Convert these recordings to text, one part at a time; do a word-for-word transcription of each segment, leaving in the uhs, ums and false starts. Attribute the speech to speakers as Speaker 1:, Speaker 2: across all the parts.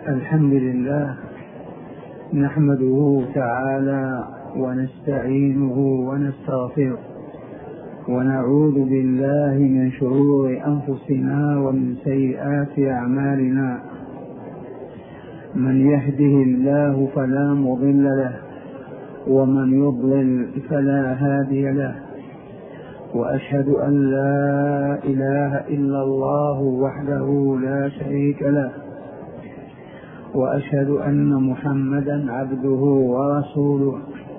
Speaker 1: الحمد لله نحمده تعالى ونستعينه ونستغفره ونعوذ بالله من شرور أنفسنا ومن سيئات أعمالنا. من يهده الله فلا مضل له ومن يضلل فلا هادي له، وأشهد أن لا إله إلا الله وحده لا شريك له، وأشهد أن محمدا عبده ورسوله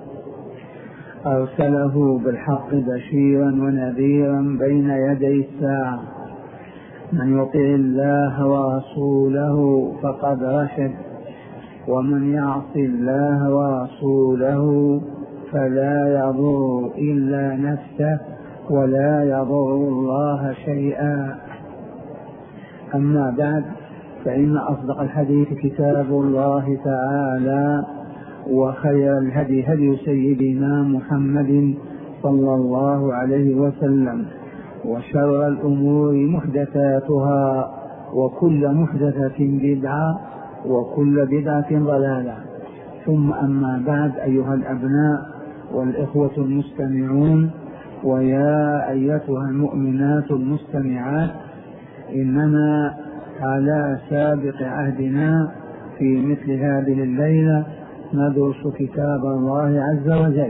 Speaker 1: أرسله بالحق بشيرا ونذيرا بين يدي الساعة. من يطع الله ورسوله فقد رشد، ومن يعص الله ورسوله فلا يضر إلا نفسه ولا يضر الله شيئا. أما بعد، فإن أصدق الحديث كتاب الله تعالى، وخير الهدي هدي سيدنا محمد صلى الله عليه وسلم، وشر الأمور محدثاتها، وكل محدثة بدعة، وكل بدعة ضلالة. ثم أما بعد، أيها الأبناء والإخوة المستمعون، ويا أيتها المؤمنات المستمعات، إننا على سابق عهدنا في مثل هذه الليلة ندرس كتاب الله عز وجل،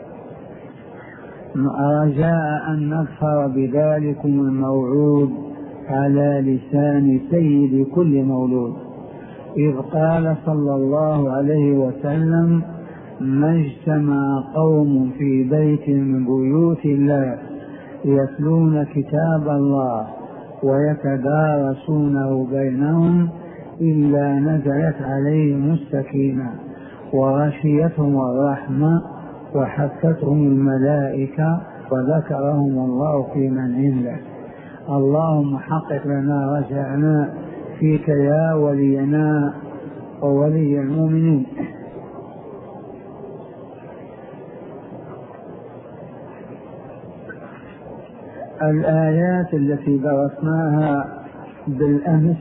Speaker 1: رجاء أن نظفر بذلكم الموعود على لسان سيد كل مولود، إذ قال صلى الله عليه وسلم: ما اجتمع قوم في بيت من بيوت الله يتلون كتاب الله ويتدارسونه بينهم إلا نزلت عليهم السكينة وغشيتهم الرحمة وحفتهم الملائكة وذكرهم الله في من عنده. اللهم حقق لنا رجعنا فيك يا ولينا وولي المؤمنين. الآيات التي درسناها بالأمس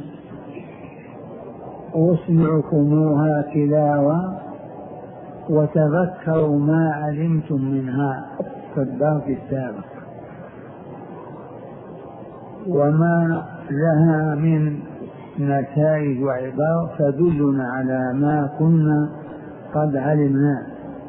Speaker 1: واسمعكموها تلاوة وتذكروا ما علمتم منها في الدرس السابق، وما لها من نتائج وعبر تدلنا على ما كنا قد علمناه.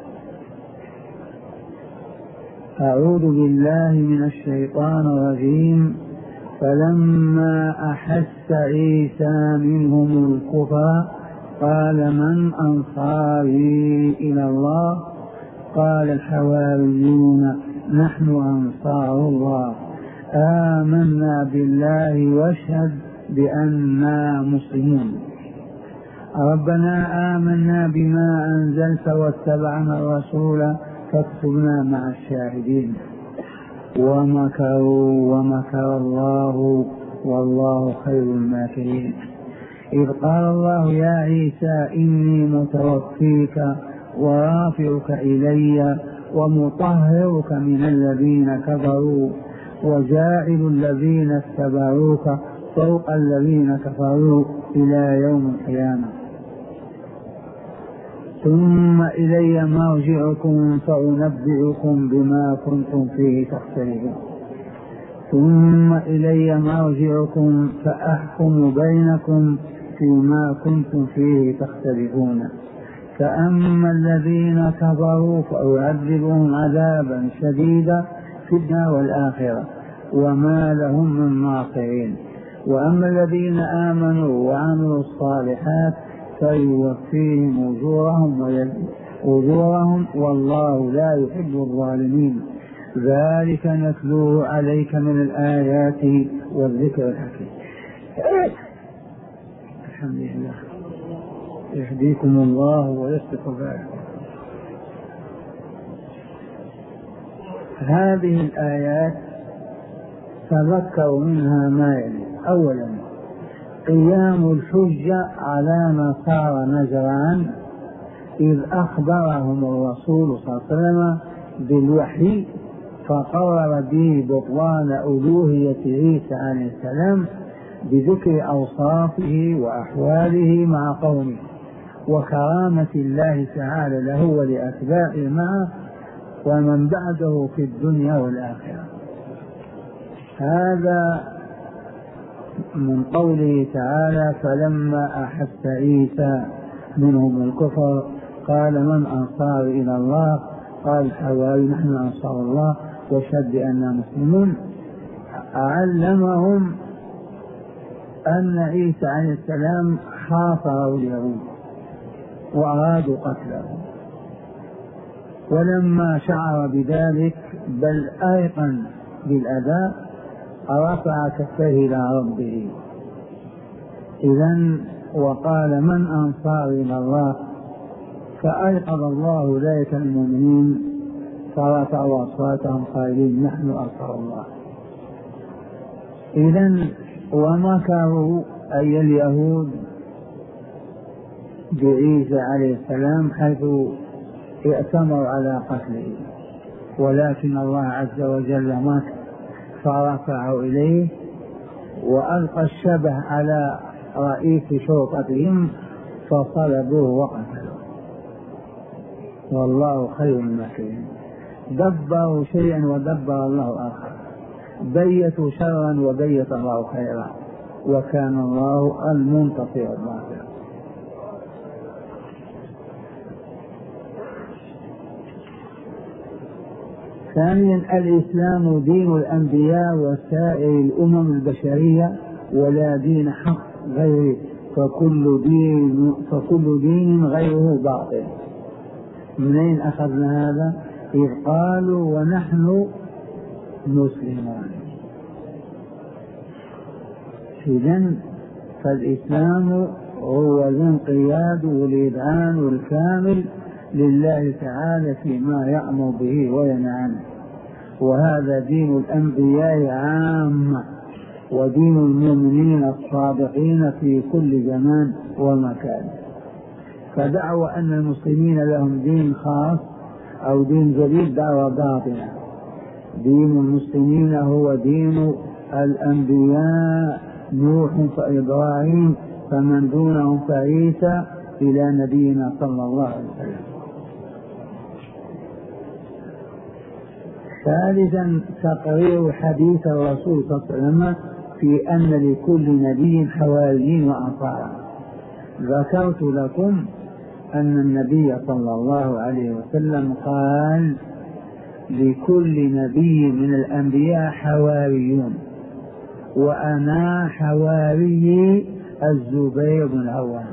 Speaker 1: أعوذ بالله من الشيطان الرجيم. فلما أحس عيسى منهم الكفر قال: من أنصاري إلى الله؟ قال الحواريون: نحن أنصار الله، آمنا بالله واشهد بأننا مسلمون. ربنا آمنا بما أنزلت واتبعنا الرسول فاكتبنا مع الشاهدين. ومكروا ومكر الله والله خير الماكرين. إذ قال الله: يا عيسى إني متوفيك ورافعك إلي ومطهرك من الذين كفروا وجاعل الذين اتبعوك فوق الذين كفروا إلى يوم القيامة. ثم إلي مرجعكم فأنبئكم بما كنتم فيه تختلفون. ثم إلي مرجعكم فأحكم بينكم فيما كنتم فيه تختلفون. فأما الذين كفروا فأعذبهم عذابا شديدا في الدنيا والآخرة وما لهم من ناصرين. وأما الذين آمنوا وعملوا الصالحات فيوفيهم أجورهم أجورهم والله لا يحب الظالمين. ذلك نتلوه عليك من الآيات والذكر الحكيم. الحمد لله. يهديكم الله ويصلح بالكم. هذه الآيات تذكروا منها ما يلي: أولا، قيام الحجة على نصارى نجران إذ أخبرهم الرسول صلى الله عليه وسلم بالوحي فقرر به بطلان ألوهية عيسى عليه السلام بذكر أوصافه وأحواله مع قومه وكرامة الله تعالى له ولأتباعه معه ومن بعده في الدنيا والآخرة. هذا من قوله تعالى: فلما أحس عيسى منهم الكفر قال من أنصار إلى الله؟ قال الحواري نحن أنصار الله واشهد بأننا مسلمون. علمهم أن عيسى عليه السلام حاصره اليهود وأرادوا قتله، ولما شعر بذلك بل أيقن بالأداء رفع كفيه إلى ربه إذن وقال من أنصار إلى الله؟ فأيقظ الله ذلك المؤمنين فرفعوا أصواتهم قائلين نحن أنصار الله. إذن ومكروا أي اليهود بعيسى عليه السلام حيث ائتمروا على قتله، ولكن الله عز وجل مكر فرفعوا إليه وألقى الشبه على رئيس شرطتهم فصلبوه وقتلوه، والله خير الماكرين. دبروا شيئا ودبر الله آخر، بيتوا شرا وبيت الله خيرا، وكان الله المنتصر الظاهر. ثانيا الإسلام دين الأنبياء وسائر الأمم البشرية ولا دين حق غيره، فكل دين, فكل دين غيره باطل. منين أخذنا هذا؟ إذ قالوا ونحن مسلمون. إذن فالإسلام هو الانقياد والإذعان الكامل لله تعالى فيما يأمر به وينهى عنه، وهذا دين الأنبياء عامة ودين المؤمنين الصادقين في كل زمان ومكان. فدعوى أن المسلمين لهم دين خاص أو دين جديد دعوى باطلة. دين المسلمين هو دين الأنبياء نوح فإبراهيم فمن دونهم فعيسى إلى نبينا صلى الله عليه وسلم. ثالثا تقرير حديث الرسول صلى الله عليه وسلم في أن لكل نبي حواريين وأنصارا. ذكرت لكم أن النبي صلى الله عليه وسلم قال لكل نبي من الأنبياء حواريون، وأنا حواري الزبير بن العوام.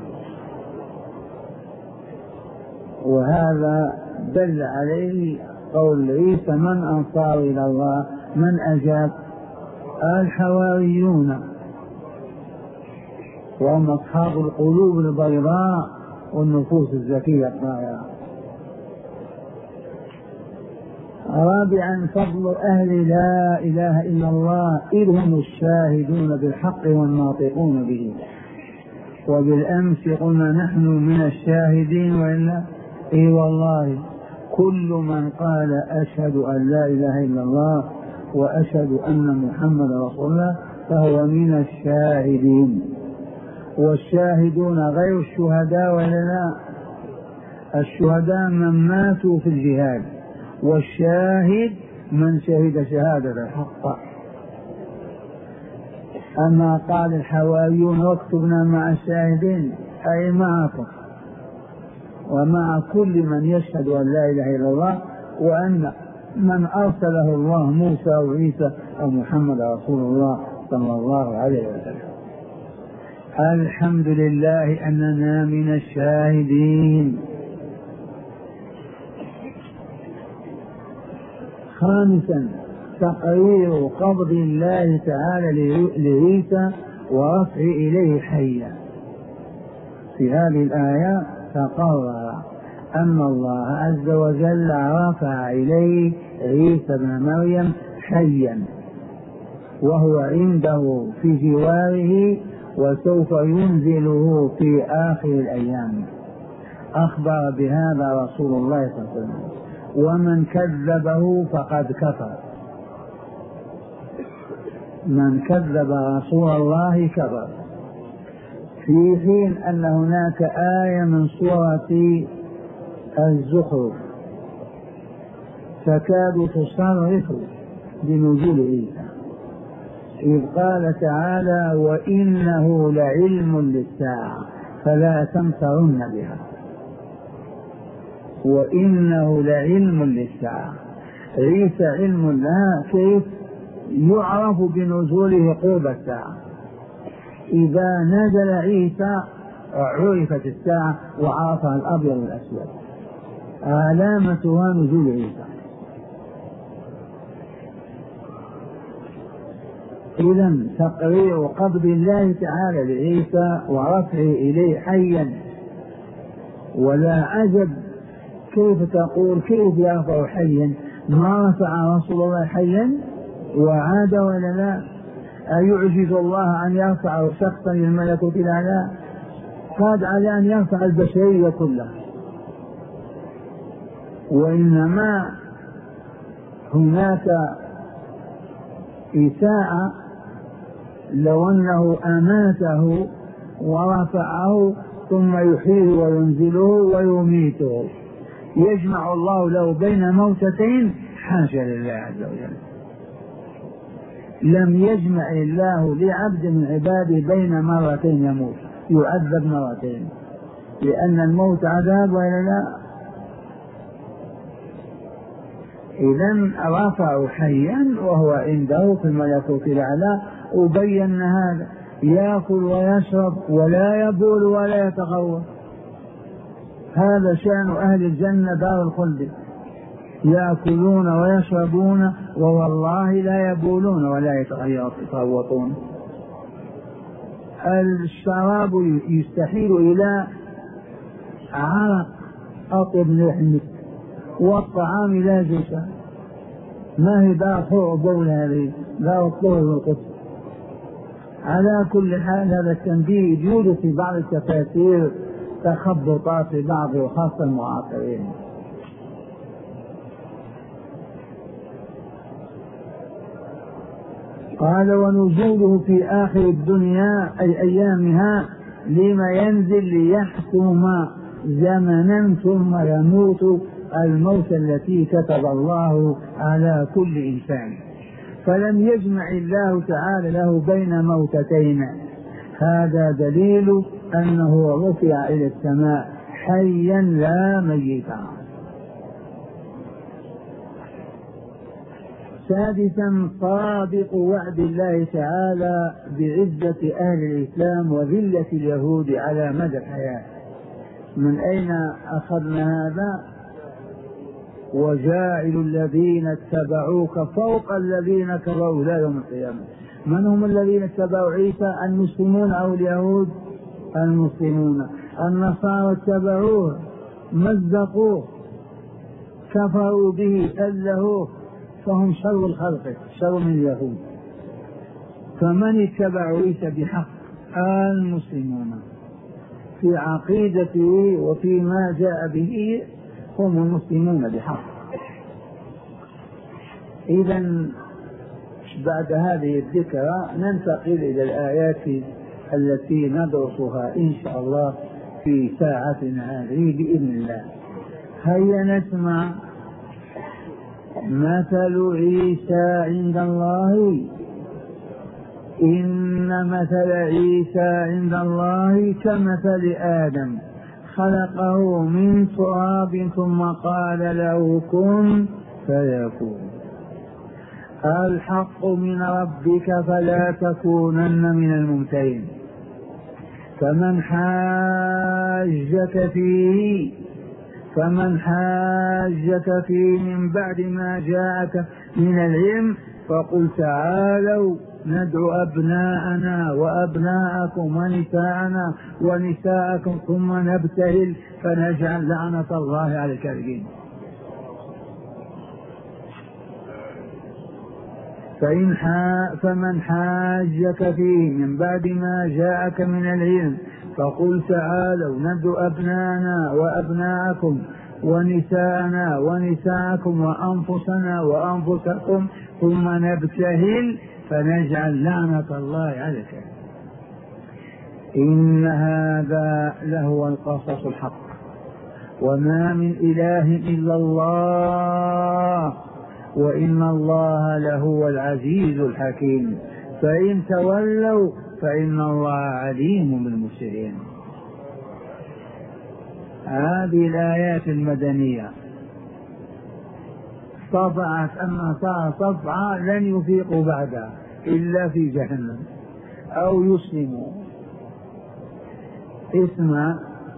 Speaker 1: وهذا دل عليه قول عيسى من أنصار إلى الله؟ من أجاب؟ الحواريون، وهم أصحاب القلوب البيضاء والنفوس الزكية الطاهرة. رابعا فضل أهل لا إله إلا الله إذ هم الشاهدون بالحق والناطقون به. وبالأمس قلنا نحن من الشاهدين وإلا إي والله كل من قال أشهد أن لا إله إلا الله وأشهد أن محمد رسول الله فهو من الشاهدين. والشاهدون غير الشهداء ولا لا؟ الشهداء من ماتوا في الجهاد، والشاهد من شهد شهادة الحق. أما قال الحواريون واكتبنا مع الشاهدين أي معكم ومع كل من يشهد أن لا إله إلا الله وأن من أرسله الله موسى وعيسى أو محمد رسول الله صلى الله عليه وسلم. الحمد لله أننا من الشاهدين. خامسا تقرير قبض الله تعالى لعيسى ورفع إليه حيا. في هذه الآية تقرر أن الله عز وجل رفع إليه عيسى بن مريم حيا وهو عنده في جواره وسوف ينزله في آخر الأيام. أخبر بهذا رسول الله صلى الله عليه وسلم، ومن كذبه فقد كفر. من كذب رسول الله كفر، في حين أن هناك آية من سورة الزخرف تكاد تصرف بنزول عيسى، إذ قال تعالى وإنه لعلم للساعة فلا تمترن بها، وإنه لعلم للساعة. عيسى علم لها، كيف يعرف؟ بنزوله قرب الساعة. إذا نزل عيسى عرفت الساعة وعرفها الأبيض والأسود، علامتها نزول عيسى. إذن تقرير قبض الله تعالى لعيسى ورفعه إليه حيا. ولا عجب كيف تقول كيف يرفع حيا؟ ما رفع رسول الله حيا وعاد ولا لا؟ أيعجز الله أن يرفع شخصا للملكوت الأعلى؟ قاد على أن يرفع البشرية كلها. وإنما هناك إساءة لو أنه أماته ورفعه ثم يحييه وينزله ويميته، يجمع الله له بين موتتين، حاشا لله عز وجل. لم يجمع الله لعبد من عباده بين مرتين يموت، يعذب مرتين، لأن الموت عذاب وإلا لا؟ إذن رفعوا حيا وهو عنده في الملكوت الأعلى، وبين هذا يأكل ويشرب ولا يبول ولا يتغوط. هذا شأن أهل الجنة دار الخلد، يأكلون ويشربون ووالله لا يبولون ولا يتغوطون. الشراب يستحيل إلى عرق أطيب من المسك، والطعام لا جسى، ما هي دار طوع بول، هذه دار الطوع والقدس. على كل حال هذا التنبيه يوجد في بعض التفاسير تخبطات في بعض وخاصة المعاصرين. قال ونزوله في آخر الدنيا أي أيامها لما ينزل ليحكم زمنا ثم يموت الموت التي كتب الله على كل إنسان. فلم يجمع الله تعالى له بين موتتين، هذا دليل أنه رفع إلى السماء حيا لا ميتا. سادسا صادق وعد الله تعالى بعزة أهل الإسلام وذلة اليهود على مدى الحياة. من أين أخذنا هذا؟ وجاعل الذين اتبعوك فوق الذين كفروا إلى يوم القيامة. من هم الذين اتبعوا عيسى؟ المسلمون أو اليهود؟ المسلمون. النصارى اتبعوه مزقوه كفروا به ألهوه، فهم شر الخلق، شر من اليهود. فمن اتبع عيسى بحق؟ المسلمون في عقيدته وفيما جاء به هم المسلمون بحق. إذن بعد هذه الذكرى ننتقل إلى الآيات التي ندرسها إن شاء الله في ساعتنا هذه بإذن الله. هيا نسمع. مثل عيسى عند الله إن مثل عيسى عند الله كمثل آدم خلقه من تراب ثم قال له كن فيكون. الحق من ربك فلا تكونن من الممترين. فمن حاجك فيه فمن حاجك فيه من بعد ما جاءك من العلم فقل تعالوا ندعو أبناءنا وأبناءكم ونساءنا ونساءكم ثم نبتهل فنجعل لعنة الله على الكاذبين. فإن حا فمن حاجك فيه من بعد ما جاءك من العلم فقل تعالوا ندعو أبناءنا وأبناءكم ونساءنا ونساءكم وأنفسنا وأنفسكم ثم نبتهل فنجعل لعنة الله على الكافرين. إن هذا لهو القصص الحق وما من إله إلا الله وإن الله لهو العزيز الحكيم. فإن تولوا فإن الله عليم بالمفسدين. هذه الآيات المدنية طبعت النصارى طبعا لن يفيقوا بعدها إلا في جهنم أو يسلموا. اسمع،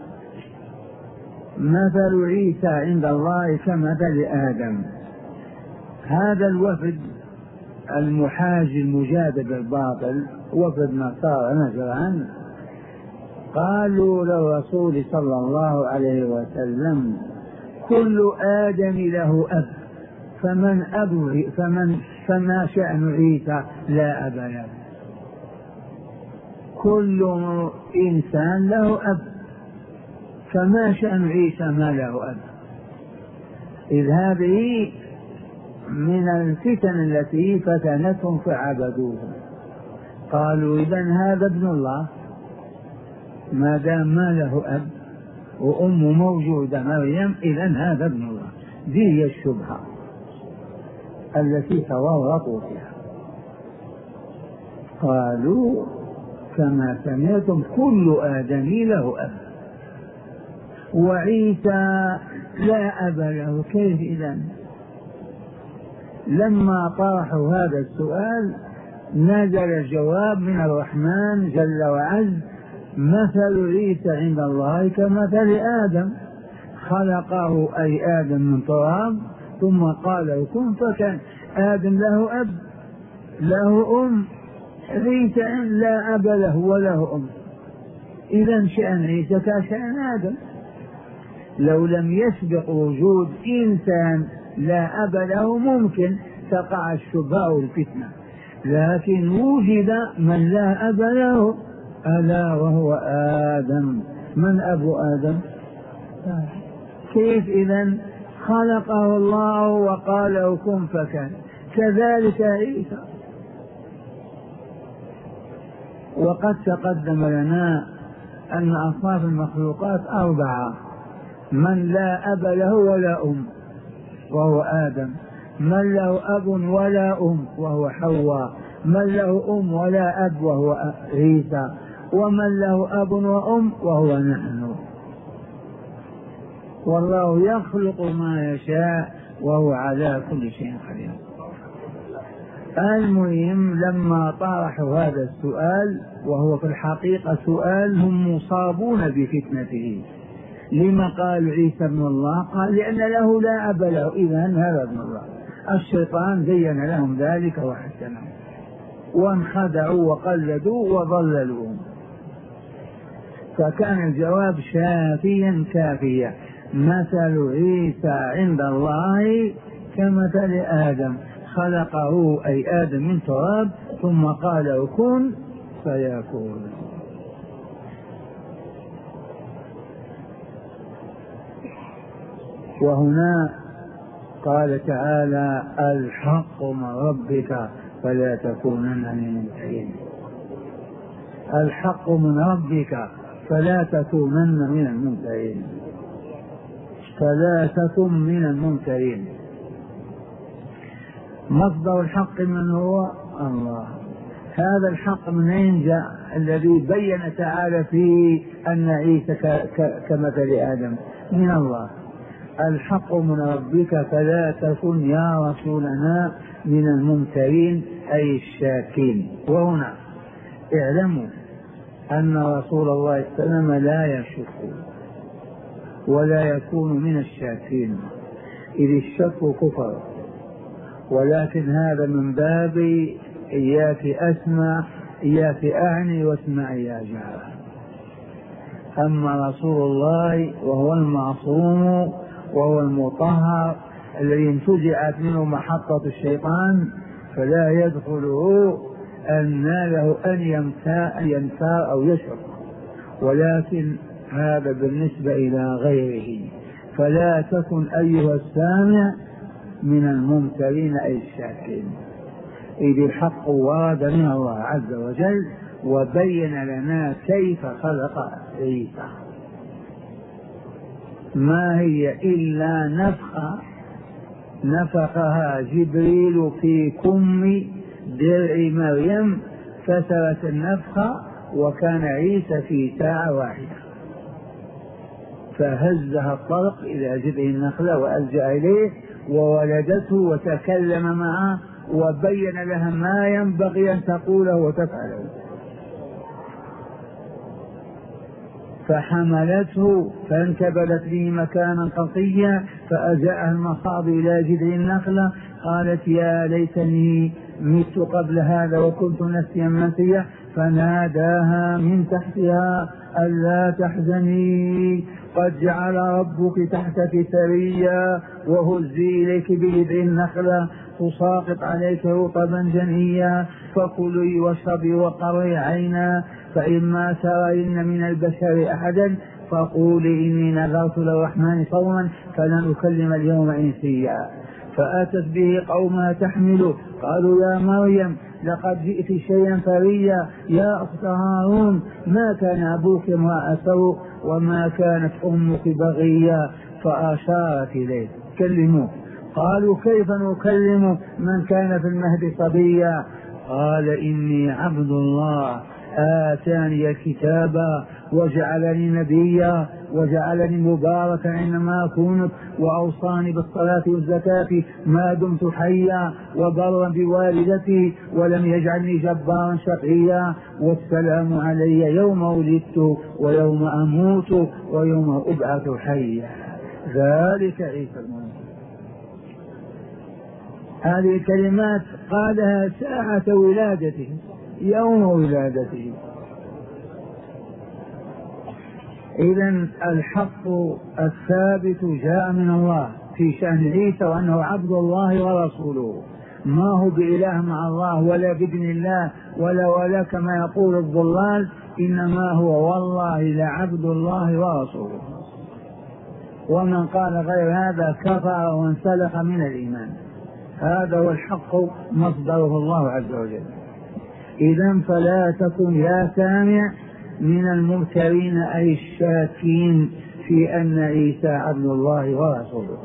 Speaker 1: مثل عيسى عند الله كمثل آدم. هذا الوفد المحاج المجادل بالباطل وفد نصارى نجران قالوا للرسول صلى الله عليه وسلم كل آدم له أب فمن أبوه فمن فما شأن عيسى لا أب له. كل إنسان له أب فما شأن عيسى ما له أب. إذ هذه من الفتن التي فتنتهم فعبدوه. قالوا إذن هذا ابن الله ما دام ما له أب وأمه موجودة مريم إذن هذا ابن الله. دي هي الشبهة التي تورطوا فيها. قالوا كما سمعتم كل آدم له أب وعيسى لا أب له، كيف إذن؟ لما طرحوا هذا السؤال نزل الجواب من الرحمن جل وعز: مثل عيسى عند الله كمثل آدم خلقه أي آدم من تراب ثم قال له كن فكان. آدم له أب له أم، عيسى لا أب له وله أم. إذن شأن عيسى كشأن آدم. لو لم يسبق وجود إنسان لا أب له ممكن تقع الشبهة والفتنة، لكن وجد من لا أب له ألا وهو آدم. من أبو آدم؟ كيف إذن؟ خلقه الله وقال له كن فكان. كذلك عيسى. وقد تقدم لنا أن أصناف المخلوقات أربعة: من لا أب له ولا أم وهو آدم، من له أب ولا أم وهو حواء، من له أم ولا أب وهو عيسى، ومن له أب وأم وهو نحن. والله يخلق ما يشاء وهو على كل شيء قدير. المهم لما طرحوا هذا السؤال وهو في الحقيقة سؤال هم مصابون بفتنته. لما قال عيسى ابن الله؟ قال لأن له لا أب له، إذن هذا ابن الله. الشيطان زين لهم ذلك وحسنهم وانخدعوا وقلدوا وضللوهم. فكان الجواب شافيا كافيا: مثل عيسى عند الله كمثل آدم خلقه أي آدم من تراب ثم قال له كن فيكون. وهنا قال تعالى: الحق من ربك فلا تكونن من الممترين. الحق من ربك فلا تكونن من الممترين. فلا تكن من الممترين. مصدر الحق من هو؟ الله. هذا الحق من أين جاء؟ الذي بين تعالى فيه أن عيسى كمثل آدم من الله. الحق من ربك فلا تكن يا رسولنا من الممترين أي الشاكين. وهنا اعلموا أن رسول الله صلى الله عليه وسلم لا يشك ولا يكون من الشاكين، إذ الشك كفر، ولكن هذا من باب إياك أسمع إياك أعني واسمع يا جار. أما رسول الله وهو المعصوم وهو المطهر الذي انتزعت منه محطة الشيطان فلا يدخله أن له أن ينسى أو يشعر، ولكن هذا بالنسبة إلى غيره. فلا تكن أيها السامع من الممترين أي الشاكين. إذ الحق ورد من الله عز وجل وبين لنا كيف خلق عيسى. ما هي إلا نفخة نفخها جبريل في كم درع مريم فسرت النفخة، وكان عيسى في ساعة واحدة، فهزها الطرق إلى جذع النخلة وألجأ إليه وولدته وتكلم معه وبين لها ما ينبغي أن تقوله وتفعله، فحملته فانكبلت به مكانا قصيا فأجاءها المخاض إلى جذع النخلة قالت يا ليتني مت قبل هذا وكنت نسيا منسيا، فناداها من تحتها ألا تحزني قد جعل ربك تحتك سريا وهزي إليك بجذع النخلة تساقط عليك رطبا جنيا فكلي واشربي وقري عينا فإما ترين من البشر أحدا فقولي إني نذرت للرحمن صوما فلن أكلم اليوم إنسيا. فأتت به قومها تحمله قالوا يا مريم لقد جئت شيئا فريا يا أخت هارون ما كان أبوك امرأ سوء وما كانت أمك بغيا، فأشارت إليه كلموه. قالوا كيف نكلم من كان في المهد صبيا؟ قال إني عبد الله آتاني الكتاب وجعلني نبيا وجعلني مباركا أينما كنت وأوصاني بالصلاة والزكاة ما دمت حيا وبرا بوالدتي ولم يجعلني جبارا شقيا والسلام علي يوم ولدت ويوم أموت ويوم أبعث حيا. ذلك عيسى المسيح. هذه الكلمات قالها ساعة ولادته يوم ولادته. إذن الحق الثابت جاء من الله في شأن عيسى وأنه عبد الله ورسوله، ما هو بإله مع الله ولا بابن الله ولا ولا كما يقول الضلال، إنما هو والله لعبد الله ورسوله. ومن قال غير هذا كفر وانسلخ من الإيمان. هذا هو الحق مصدره الله عز وجل. إذن فلا تكن يا سامع من الممترين أي الشاكين في أن عيسى عبد الله ورسوله.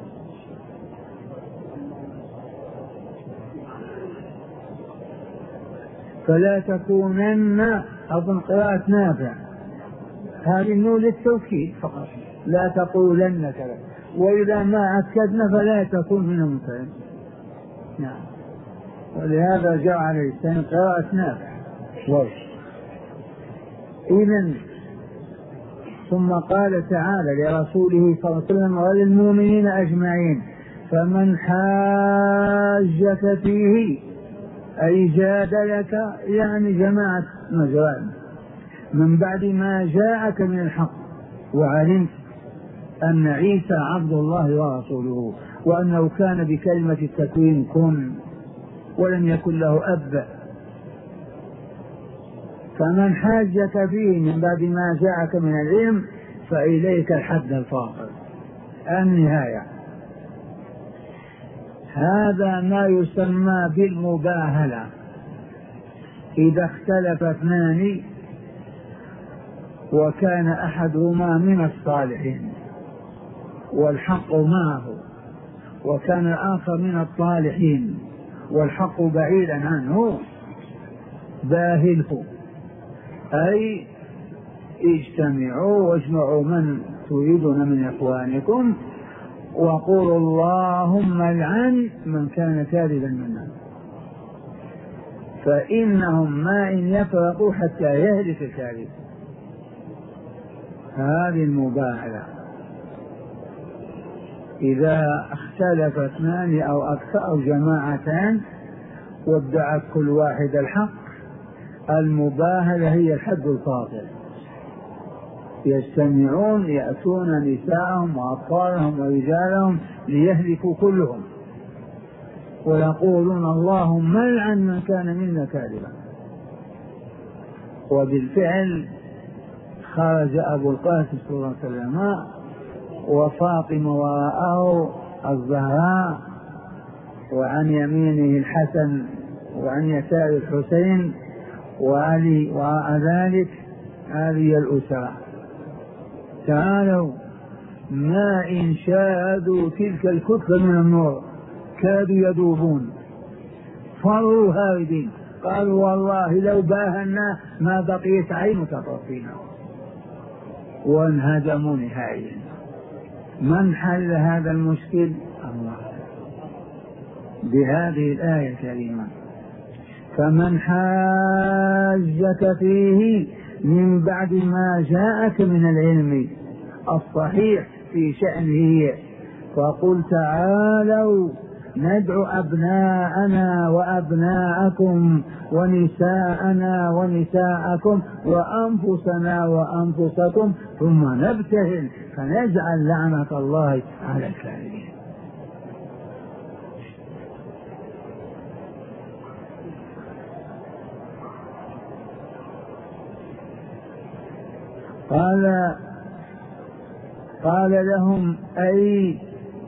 Speaker 1: فلا تكونن أظن قراءة نافع، هذه النون للتوكيد فقط، لا تقولن كذا، وإذا ما أكدنا فلا تكون من الممترين. نعم، ولهذا جاء عليه السلام قراءة نافع. إذن ثم قال تعالى لرسوله صلى الله عليه وسلم وللمؤمنين أجمعين فمن حاجك فيه أي جادلك يعني جماعة مجران من بعد ما جاءك من الحق وعلمت أن عيسى عبد الله ورسوله وأنه كان بكلمة التكوين كن ولم يكن له أب، فمن حاجك فيه من بعد ما جاءك من العلم فإليك الحد الفاصل النهاية. هذا ما يسمى بالمباهلة. إذا اختلف اثنان وكان أحدهما من الصالحين والحق معه وكان الآخر من الصالحين والحق بعيدا عنه، باهله أي اجتمعوا واجمعوا من تريدون من إخوانكم وقولوا اللهم العن من كان كاذبا منا، فإنهم ما إن يفرقوا حتى يهلك الكاذب. هذه المباهلة. إذا اختلف اثنان أو أكثر أو جماعتان وادعت كل واحد الحق، المباهلة هي الحد الفاصل. يجتمعون يأتون نساءهم وأطفالهم ورجالهم ليهلكوا كلهم ويقولون اللهم العن من كان منا كاذبا. وبالفعل خرج أبو القاسم صلى الله عليه وسلم وفاطمة وراءه الزهراء وعن يمينه الحسن وعن يسار الحسين وعلي وراء ذلك هذه الأسرة. تعالوا ما إن شاهدوا تلك الكتلة من النور كادوا يذوبون، فروا هاربين، قالوا والله لو باهنا ما بقيت عين تطر فينا، وانهدموا نهائيا. من حل هذا المشكل؟ الله بهذه الآية الكريمة: فمن حاجك فيه من بعد ما جاءك من العلم الصحيح في شأنه فقل تعالوا ندعو أبناءنا وأبناءكم ونساءنا ونساءكم وأنفسنا وأنفسكم ثم نبتهل فنجعل لعنة الله على الكاذبين. قال قال لهم أي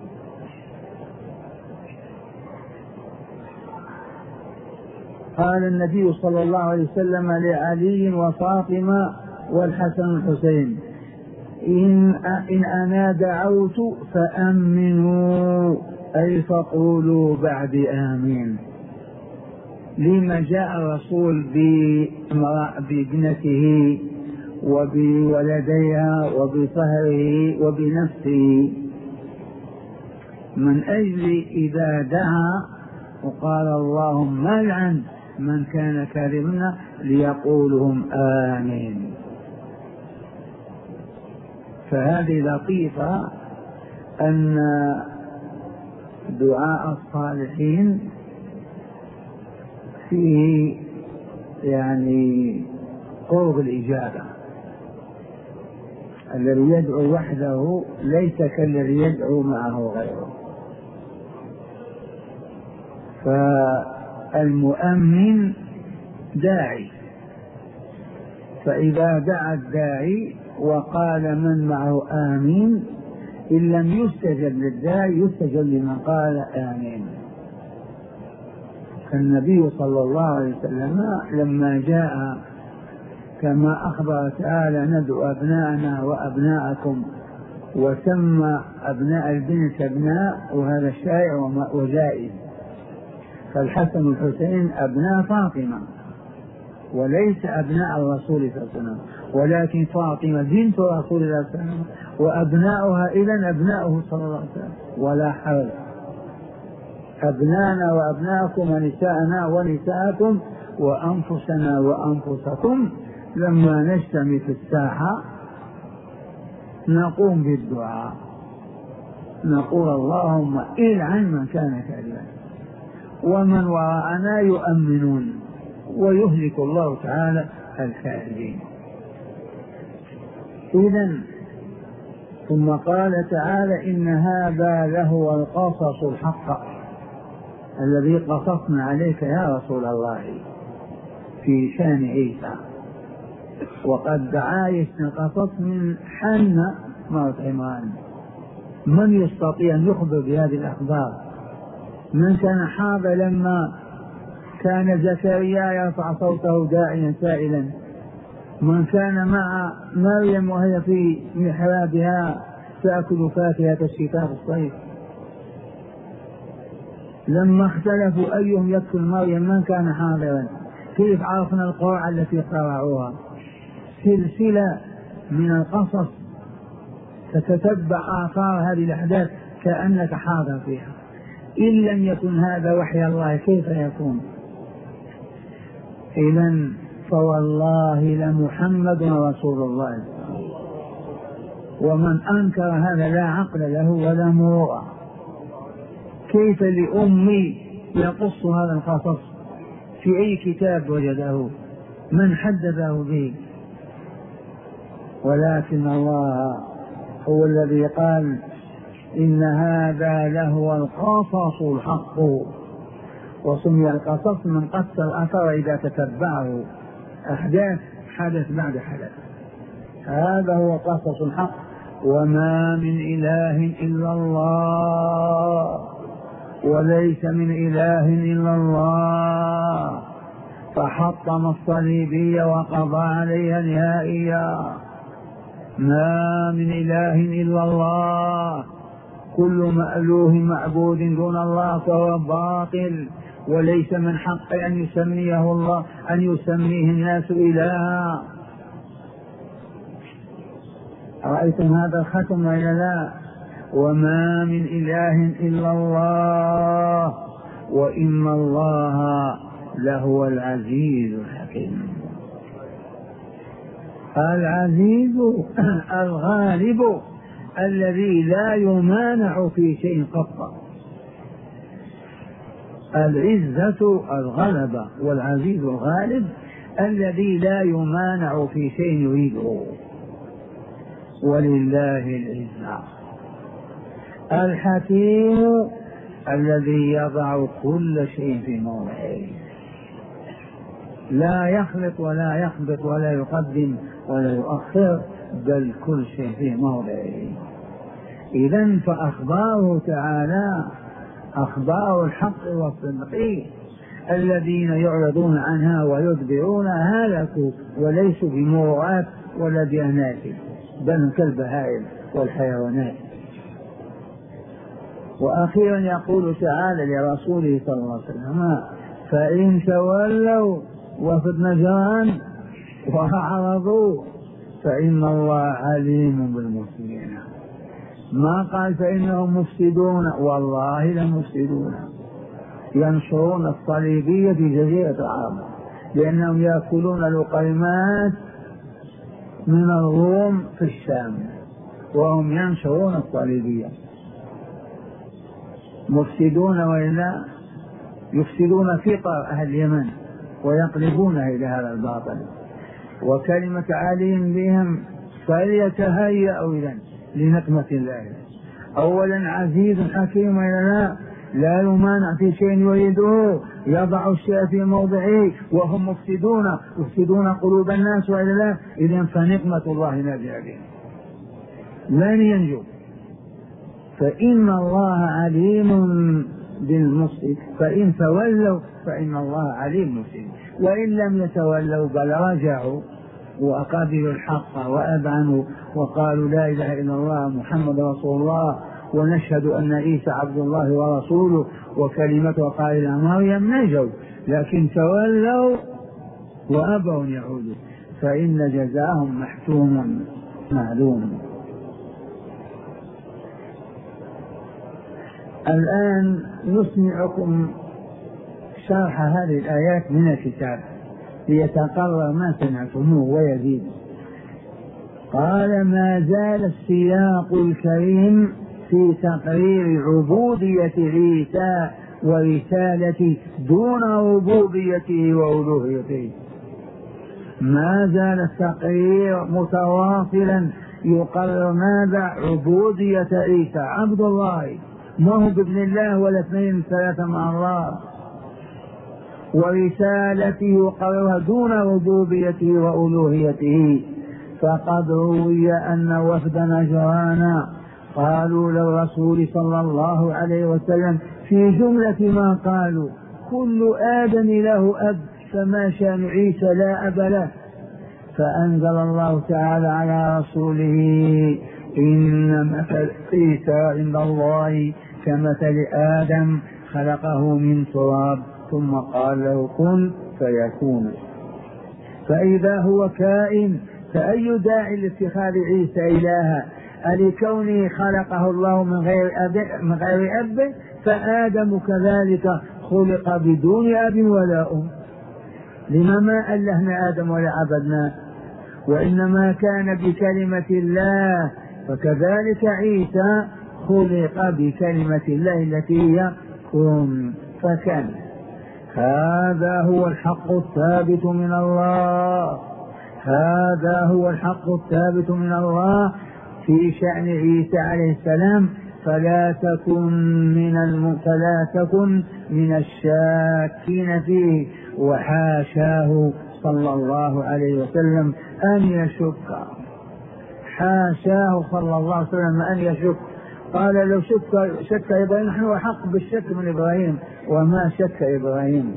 Speaker 1: قال النبي صلى الله عليه وسلم لعلي وفاطمة والحسن والحسين: إن, إن أنا دعوت فأمنوا، أي فقولوا بعد آمين. لما جاء الرسول بابنته وبولديها وبصهره وبنفسه؟ من أجل إذا دعا وقال اللهم العن من كان كاذبنا ليقولهم آمين. فهذه لطيفة أن دعاء الصالحين فيه يعني قرب الإجابة. الذي يدعو وحده ليس كالذي يدعو معه غيره. فالمؤمن داعي، فإذا دعا الداعي وقال من معه آمين إن لم يستجب للداعي يستجب لمن قال آمين. فالنبي صلى الله عليه وسلم لما جاء كما أخبر تعالى ندعو أبناءنا وأبناءكم وسمى أبناء البنت أبناء، وهذا الشائع وجائز. فالحسن والحسين أبناء فاطمة وليس أبناء الرسول صلى الله عليه وسلم، ولكن فاطمة بنت رسول الله صلى الله عليه وسلم وأبناؤها إذن أبناؤه صلى الله عليه وسلم، ولا حرج. أبنانا وأبناءكم ونساءنا ونساءكم وأنفسنا وأنفسكم. لما نجتمع في الساحة نقوم بالدعاء، نقول اللهم العن من كان كاذبا، ومن وراءنا يؤمنون، ويهلك الله تعالى الكاذبين. إذن ثم قال تعالى: إن هذا لهو القصص الحق الذي قصصنا عليك يا رسول الله في شان عيسى. وقد عايش القصص من حنة مرت عمران. من يستطيع أن يخبر بهذه الأخبار؟ من كان حاضر لما كان زكريا يرفع صوته داعيا سائلا؟ من كان مع مريم وهي في محرابها تأكل فاكهة الشتاء والصيف؟ لما اختلفوا أيهم يقتل مريم من كان حاضرا؟ كيف عرفنا القرعة التي قرعوها؟ سلسلة من القصص تتتبع آثار هذه الأحداث كأنك حاضر فيها. إن لم يكن هذا وحي الله كيف يكون؟ إذن فوالله لمحمد رسول الله، ومن أنكر هذا لا عقل له ولا مروءة. كيف لأمي يقص هذا القصص؟ في أي كتاب وجده؟ من حدثه به؟ ولكن الله هو الذي قال: إن هذا لهو القصص الحق. وسمي القصص من قص الأثر إذا تتبعه أحداث حدث بعد حدث. هذا هو قصص الحق. وما من إله إلا الله وليس من إله إلا الله، فحطم الصليبية وقضى عليها نهائيا. ما من إله إلا الله، كل مألوه معبود دون الله فهو باطل، وليس من حق أن يسميه الله أن يسميه الناس إلها. رأيتم هذا الختم وإلا لا؟ وما من إله إلا الله وإن الله لهو العزيز الحكيم. العزيز الغالب الذي لا يمانع في شيء قط. العزة الغلبة، والعزيز الغالب الذي لا يمانع في شيء يريده. ولله العزة. الحكيم الذي يضع كل شيء في موضعه، لا يخلط ولا يخبط ولا يقدم ولا يؤخر، بل كل شيء في موضعه. إذن فأخباره تعالى أخبار الحق والصدق، الذين يعرضون عنها ويدبرون هلكوا وليسوا بمروءات ولا بأنات، بل كالبهائم والحيوانات. وأخيرا يقول تعالى لرسوله صلى الله عليه وسلم: فإن تولوا وفي نجران وأعرضوا فإن الله عليم بالمفسدين. ما قال فإنهم مفسدون، والله لمفسدون، ينشرون الصليبية في جزيرة العرب، لأنهم يأكلون القيمات من الروم في الشام، وهم ينشرون الصليبية. مفسدون وإلا يفسدون فطر أهل اليمن ويقلبونها إلى هذا الباطل. وكلمة عليم بهم فليتهيأوا إذن لنقمة الله. أولا عزيز حكيم وإلا لا يمانع في شيء يريده، يضع الشيء في موضعه، وهم مفسدون يفسدون قلوب الناس وإلا لا، إذن فنقمة الله نازلة بهم لن ينجو. فإن الله عليم بالمفسد، فإن تولوا فإن الله عليم بالمفسد. وإن لم يتولوا بل رجعوا وأقابلوا الحق وأذعنوا وقالوا لا إله إلا الله محمد رسول الله ونشهد أن عيسى عبد الله ورسوله وكلمته قائلة مريم، نجوا. لكن تولوا وأبوا أن يعودوا فإن جزاهم محتوم معلوم. الآن نسمعكم شرح هذه الآيات من الكتاب ليتقرر ما سمعتموه ويزيد. قال: ما زال السياق الكريم في تقرير عبودية عيسى ورسالته دون ربوبيته وألوهيته. ما زال التقرير متواصلا يقرر ماذا؟ عبودية عيسى عبد الله، ما هو بابن الله ولا اثنين ثلاثة مع الله. ورسالته يقررها دون ربوبيته وألوهيته. فقد روي أن وفد نجران قالوا للرسول صلى الله عليه وسلم في جملة ما قالوا: كل آدم له أب، فما شأن عيسى لا أب له؟ فأنزل الله تعالى على رسوله: إن مثل عيسى عند الله كمثل آدم خلقه من تراب ثم قال له كن فيكون. فإذا هو كائن فأي داعي لاتخاذ عيسى إلها؟ ألكونه خلقه الله من غير أب, من غير أب؟ فآدم كذلك خلق بدون أب ولا أم. لما ما ألهنا آدم ولا عبدنا؟ وإنما كان بكلمة الله، فكذلك عيسى خلق بكلمة الله التي هي كن فكان. هذا هو الحق الثابت من الله، هذا هو الحق الثابت من الله في شأن عيسى عليه السلام. فلا تكن من الم... فلا تكن من الشاكين فيه، وحاشاه صلى الله عليه وسلم أن يشك، حاشاه صلى الله عليه وسلم أن يشك قال لو شك شك إبراهيم نحن أحق بالشك من إبراهيم، وما شك إبراهيم.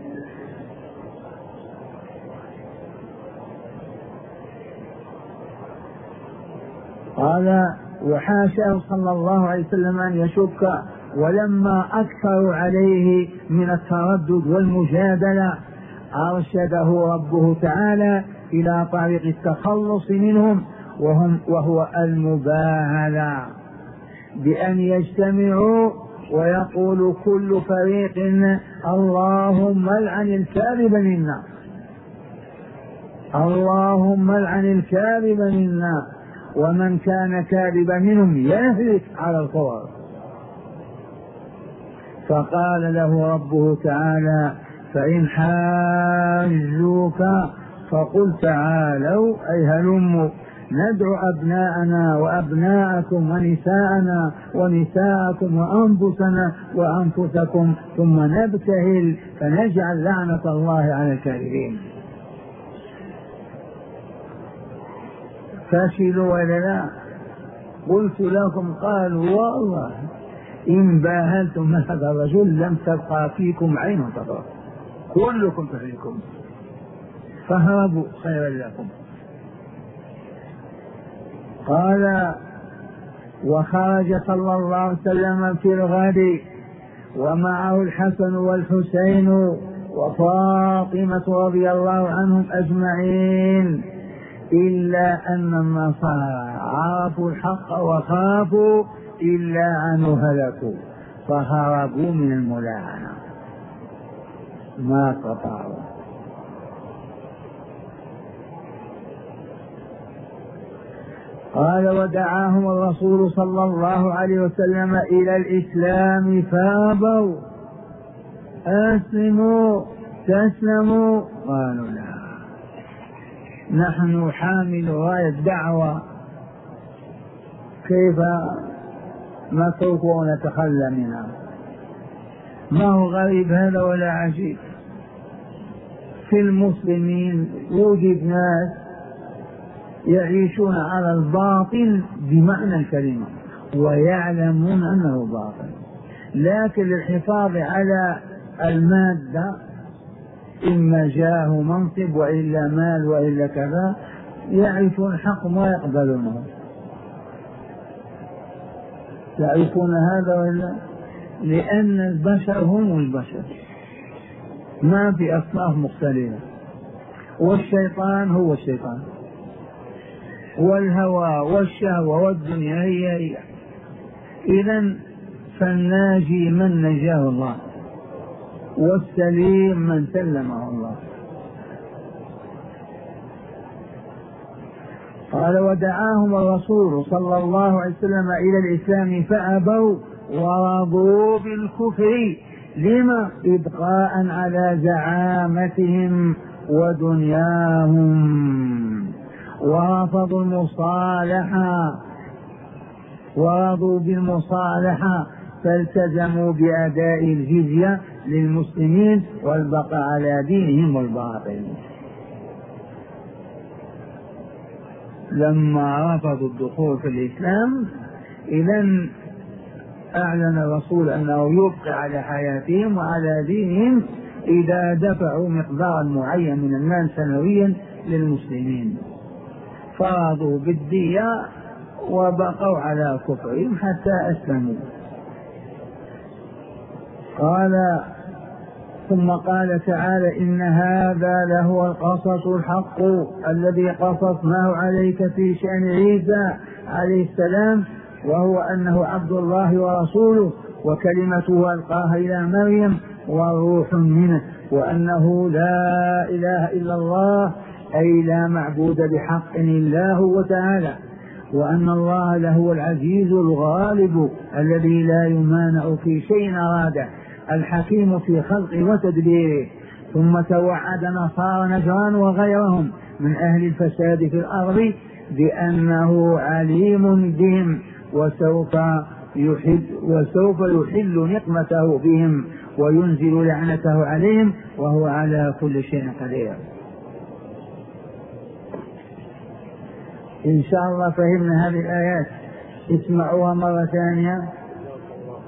Speaker 1: قال وحاشاه صلى الله عليه وسلم أن يشك، ولما أكثروا عليه من التردد والمجادلة أرشده ربه تعالى إلى طريق التخلص منهم، وهم وهو المباهلة، بأن يجتمعوا ويقول كل فريق اللهم لعن الكاذب منا، اللهم لعن الكاذب منا، ومن كان كاذبا منهم يهلك على الكفر. فقال له ربه تعالى فإن حاجوك فقل تعالوا أي هلموا ندعو أبناءنا وأبناءكم ونساءنا ونساءكم وأنفسنا وأنفسكم ثم نبتهل فنجعل لعنة الله على الكاذبين. فشلوا ولا لا؟ قلت لكم قالوا والله إن باهلتم هذا الرجل لم تبقى فيكم عين تضر، كلكم تهلكم، فهربوا خيرا لكم. قال وخرج صلى الله عليه وسلم في الغد ومعه الحسن والحسين وفاطمة رضي الله عنهم أجمعين، إلا أن النصارى عرفوا الحق وخافوا إلا أن هلكوا فهربوا من الملاعنة ما استطاعوا. قال ودعاهم الرسول صلى الله عليه وسلم إلى الإسلام فأبوا، أسلموا تسلموا، قالوا لا نحن حامل راية دعوة، كيف نترك ونتخلى منها؟ ما هو غريب هذا ولا عجيب، في المسلمين يوجد ناس يعيشون على الباطل بمعنى الكلمة ويعلمون أنه باطل، لكن للحفاظ على المادة إما جاه منصب وإلا مال وإلا كذا يعرفون الحق ما يقبلونه. تعرفون هذا ولا؟ لأن البشر هم البشر، ما في أصناف مختلفة، والشيطان هو الشيطان، والهوى والشهوة والدنيا هي هي. إذن فالناجي من نجاه الله، والسليم من سلمه الله. قال ودعاهم الرسول صلى الله عليه وسلم إلى الإسلام فأبوا ورضوا بالكفر، لما؟ إبقاء على زعامتهم ودنياهم، ورفضوا المصالحة ورضوا بالمصالحة، فالتزموا بأداء الجزية للمسلمين والبقاء على دينهم الباطل. لما رفضوا الدخول في الإسلام إذن أعلن الرسول أنه يبقى على حياتهم وعلى دينهم إذا دفعوا مقدارا معين من المال سنويا للمسلمين، فرضوا بالدية وبقوا على كفرهم حتى أسلموا. قال ثم قال تعالى إن هذا لهو القصص الحق الذي قصصناه عليك في شأن عيسى عليه السلام، وهو أنه عبد الله ورسوله وكلمته ألقاها إلى مريم وروح منه، وأنه لا إله إلا الله أي لا معبود بحق إلا هو تعالى، وأن الله لهو العزيز الغالب الذي لا يمانع في شيء أراده، الحكيم في خلقه وتدبيره. ثم توعد نصارى نجران وغيرهم من أهل الفساد في الأرض بأنه عليم بهم وسوف يحل, وسوف يحل نقمته بهم وينزل لعنته عليهم وهو على كل شيء قدير. إن شاء الله فهمنا هذه الآيات، اسمعوها مرة ثانية.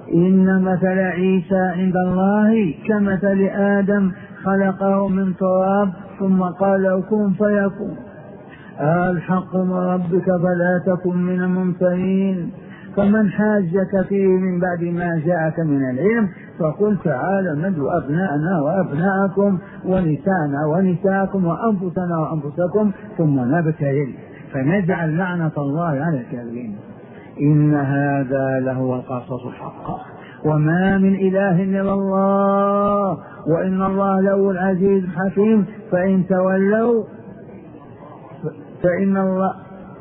Speaker 1: إن مثل عيسى عند الله كمثل آدم خلقه من تراب ثم قال له كن فيكون. الحق من ربك فلا تكن من الممترين. فمن حاجك فيه من بعد ما جاءك من العلم فقل تعالى ندعو أبناءنا وأبناءكم ونساءنا ونساءكم وأنفسنا وأنفسكم ثم نبتهل فنجعل لعنة الله على الكاذبين. إن هذا لهو القصص الحق وما من إله إلا الله وإن الله له العزيز الحكيم. فإن تولوا فإن الله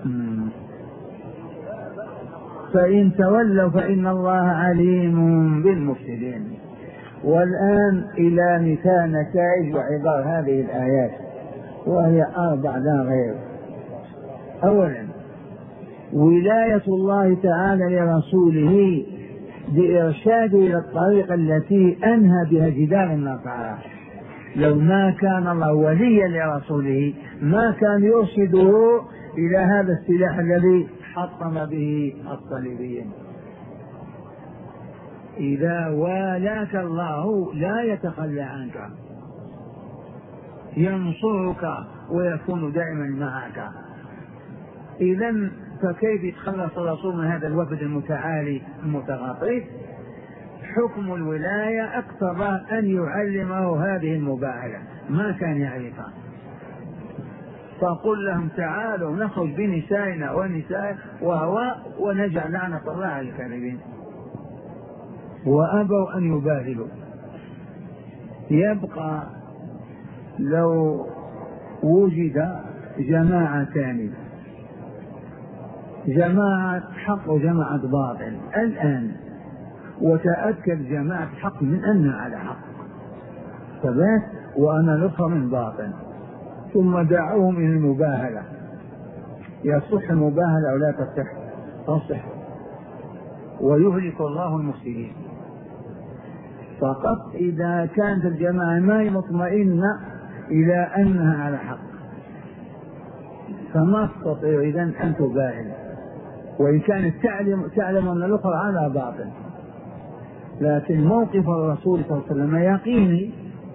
Speaker 1: فإن تولوا فإن الله عليم بالمفسدين. والآن إلى مثال نتائج وعبار هذه الآيات وهي أربع لا غير. أولا ولاية الله تعالى لرسوله بإرشاده إلى الطريقة التي أنهى بها جدال النصارى. لو ما كان الله وليا لرسوله ما كان يرشده إلى هذا السلاح الذي حطم به الصليبيين. إذا والاك الله لا يتخلى عنك، ينصرك ويكون دائما معك. إذن فكيف يتخلص الرسول من هذا الوفد المتعالي المتغاطرس؟ حكم الولاية اقتضى أن يعلمه هذه المباهلة، ما كان يعرفها. فقل لهم تعالوا نخرج بنسائنا ونساء وهو ونجعل لعنة الله على الكاذبين. وأبوا أن يباهلوا. يبقى لو وجد جماعتان، جماعة حق وجماعة باطل الآن، وتأكد جماعة الحق من أنها على حق ثبات وأنا الأخرى من باطل، ثم دعوهم إلى المباهلة. يصح المباهلة أو لا تصح؟ تصح، ويهلك الله المفسدين. فقط إذا كانت الجماعة ما مطمئنة إلى أنها على حق فما تستطيع إذن أن تباهل، وإن كانت تعلم, تعلم أن الأخرى على باطل. لكن موقف الرسول صلى الله عليه وسلم يقيني.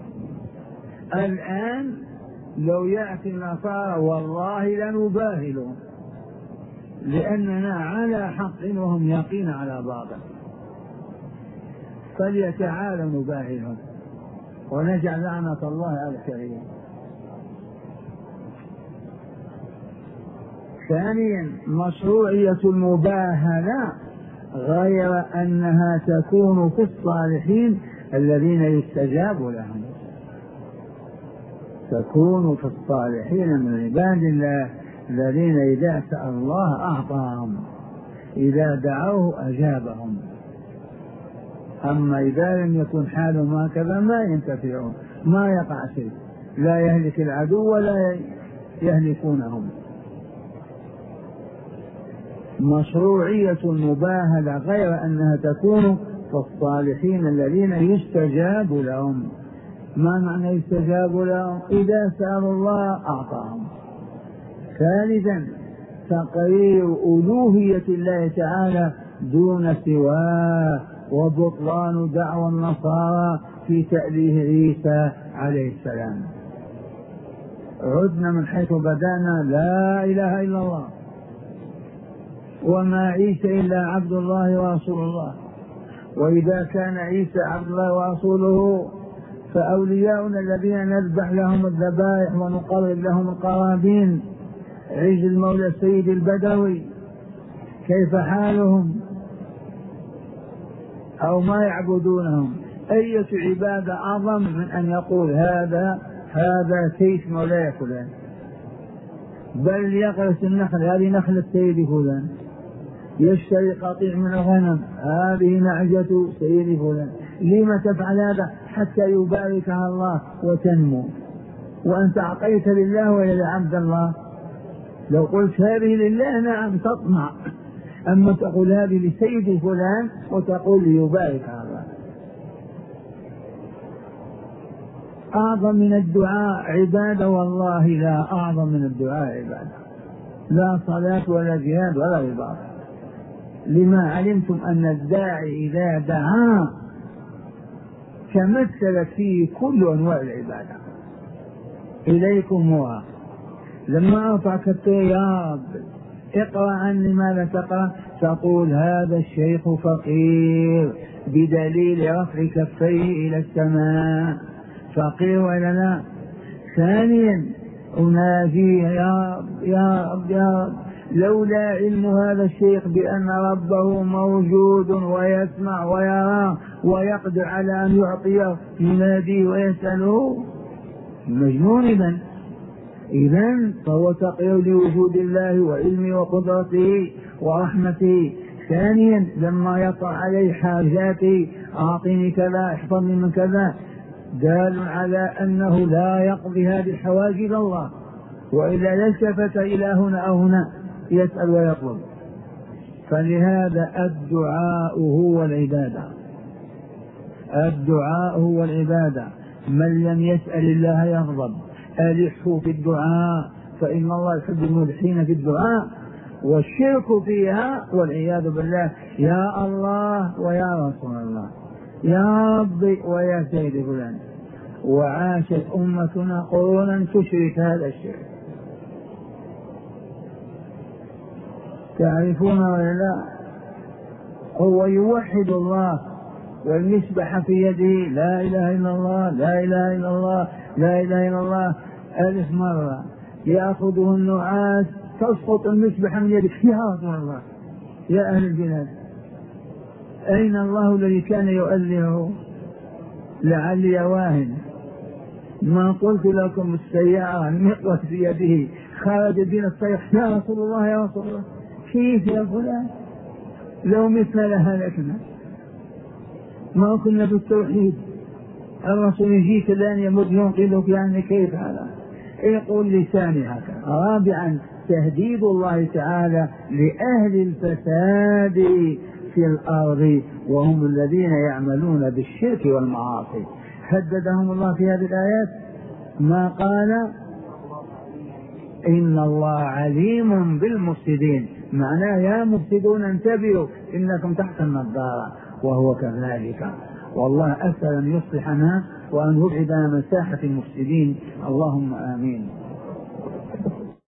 Speaker 1: الآن لو يأتي النصارى والله لنباهلهم لأننا على حق وهم يقين على باطل، فليتعالوا نباهلهم ونجعل لعنة الله على الكاذبين. ثانيا مشروعية المباهلة غير أنها تكون في الصالحين الذين يستجاب لهم، تكون في الصالحين من عباد الله الذين إذا سأل الله أعطاهم، إذا دعوه أجابهم. أما إذا لم يكن حالهم هكذا ما ينتفعون، ما يقع شيء، لا يهلك العدو ولا يهلكونهم. مشروعية المباهلة غير أنها تكون في الصالحين الذين يستجاب لهم. ما معنى يستجاب لهم؟ إذا سألوا الله أعطاهم. ثالثا تقرير ألوهية الله تعالى دون سواه، وبطلان دعوى النصارى في تأليه عيسى عليه السلام. عدنا من حيث بدأنا، لا إله إلا الله، وما عيسى إلا عبد الله ورسول الله. وإذا كان عيسى عبد الله ورسوله فأولياؤنا الذين نذبح لهم الذبائح ونقرب لهم القرابين، عجل مولى السيد البدوي، كيف حالهم؟ أو ما يعبدونهم؟ أية عبادة أعظم من أن يقول هذا هذا سيف مولاي فلان، بل يغرس النخل، هذه نخلة سيد فلان، يشتري قطيع من الغنم، هذه نعجة سيد فلان. لما تفعل هذا؟ حتى يباركها الله وتنمو. وأنت أعطيت لله وإلى عبد الله. لو قلت هذه لله نعم تطمع، أما تقول هذه لسيد فلان وتقول ليباركها الله. أعظم من الدعاء عبادة، والله لا أعظم من الدعاء عبادة، لا صلاة ولا جهاد ولا رباط. لما علمتم أن الداعي إذا دعا تمثلت فيه كل أنواع العبادة. إليكم هو لما أعطاك يا رب اقرأ عني ماذا تقرأ، تقول هذا الشيخ فقير بدليل رفع كفيه إلى السماء، فقير ولا لا؟ ثانيا أناجيه يا رب يا رب يا رب، لولا علم هذا الشيخ بأن ربه موجود ويسمع ويرى ويقدر على أن يعطيه يناديه ويسأله مجنون. إذن إذن فهو تقرير لوجود الله وعلمه وقدرته ورحمته. ثانيا لما يطرح عليه حاجاته أعطيني كذا احفظني من كذا، دال على أنه لا يقضي هذه الحوائج إلى الله، وإذا التفت إلى هنا أو هنا يسأل ويطلب. فلهذا الدعاء هو العبادة، الدعاء هو العبادة. من لم يسأل الله يغضب. ألحوا في الدعاء فإن الله يحب الملحين في الدعاء، والشرك فيها والعياذ بالله يا الله ويا رسول الله يا ربي ويا سيد فلان. وعاشت أمتنا قرونا تشرك هذا الشرك، تعرفون ولا لا؟ هو يوحد الله والمسبح في يده لا إله إلا الله لا إله إلا الله لا إله إلا الله ألف مرة، يأخذه النعاس تسقط المسبح من يده. يا رسول الله يا أهل البلاد أين الله الذي كان يؤذنه؟ لعلي واهن ما قلت لكم السيارة المقوس في يده خرج بين الطريق يا رسول الله يا رسول الله كيف يا فلان لو مثل هلكنا ما كنا بالتوحيد. الرسول يجيك الآن يمد ينقذك يعني كيف هذا؟ يقول لساني هكذا. رابعا تهديد الله تعالى لأهل الفساد في الأرض وهم الذين يعملون بالشرك والمعاصي. هددهم الله في هذه الآيات ما قال إن الله عليم بالمفسدين، معناه يا مفسدون انتبهوا إنكم تحت النظارة، وهو كذلك. والله أسأل أن يصلحنا وأن يبعدنا من ساحة المفسدين، اللهم آمين.